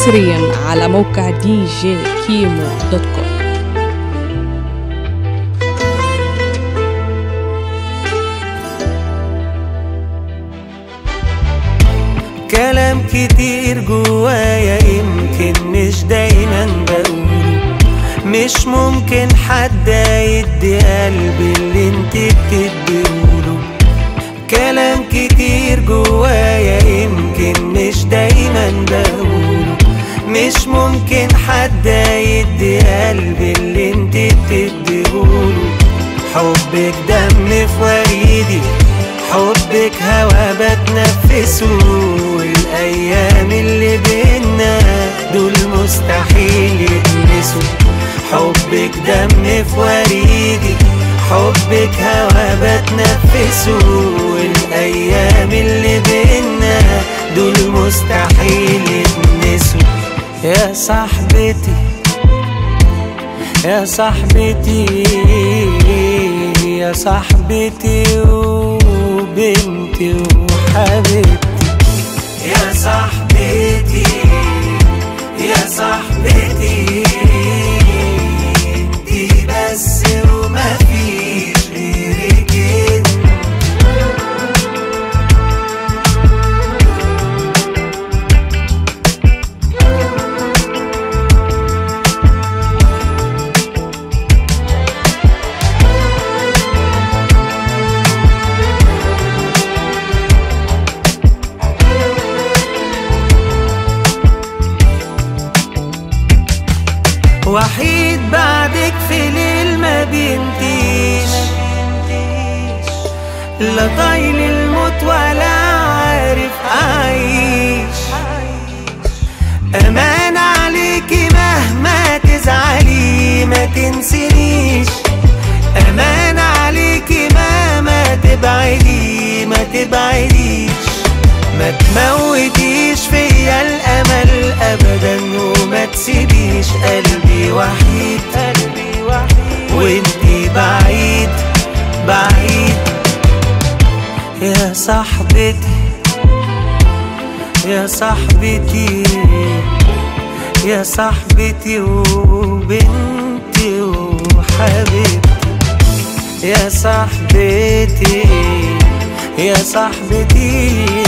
حصريا على موقع دي جي كيمو دوت كوم. كلام كتير جوايا يمكن مش دايما بقوله، مش ممكن حد يدي قلبي اللي انت بتديهوله. كلام كتير جوايا يمكن مش دايما بقوله، مش ممكن حد يدي قلبي اللي انت بتديهوله. حبك دم في وريدي، حبك هوا بتنفسه، والايام اللي بينا دول مستحيل يتنسوا. حبك دم في وريدي، حبك هوا بتنفسه، والايام اللي بينا دول مستحيل يتنسوا. يا صاحبتي يا صاحبتي يا صاحبتي وبنتي وحبيبتي، يا صاحبتي يا صاحبتي، انتي بس ومفيش غيرك انت. وحيد بعدك في ليل ما بينتيش، لا طايل الموت ولا عارف أعيش. أمان عليكي مهما تزعلي ما تنسينيش، أمان عليكي مهما تبعدي ما تبعديش. ما تموتيش فيا الأمل أبدا، وما تسيبيش قلبي وحيد وانتي بعيد بعيد. يا صاحبتي يا صاحبتي يا صاحبتي وبنتي وحبيبتي، يا صاحبتي يا صاحبتي،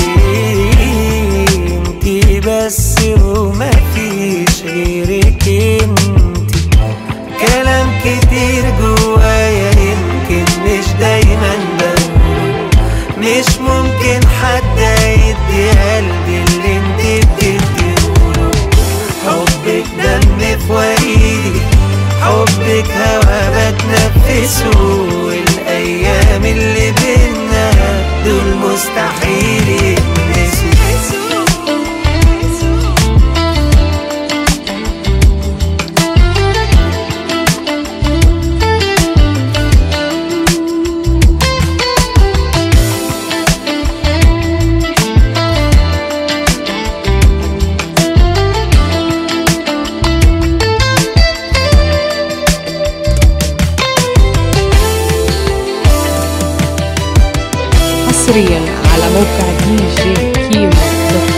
انتي بس ومفيش غيرك انتي. كلام كتير جوايا يمكن مش دايما بقوله، مش ممكن حد يدي قلبي اللي انتي بتديهوله. حبك دم في وريدي، حبك هوا بتنفسه، والايام اللي بينا دول مستحيل يتنسوا. حصريا على موقع دي جي كيمو دوت كوم.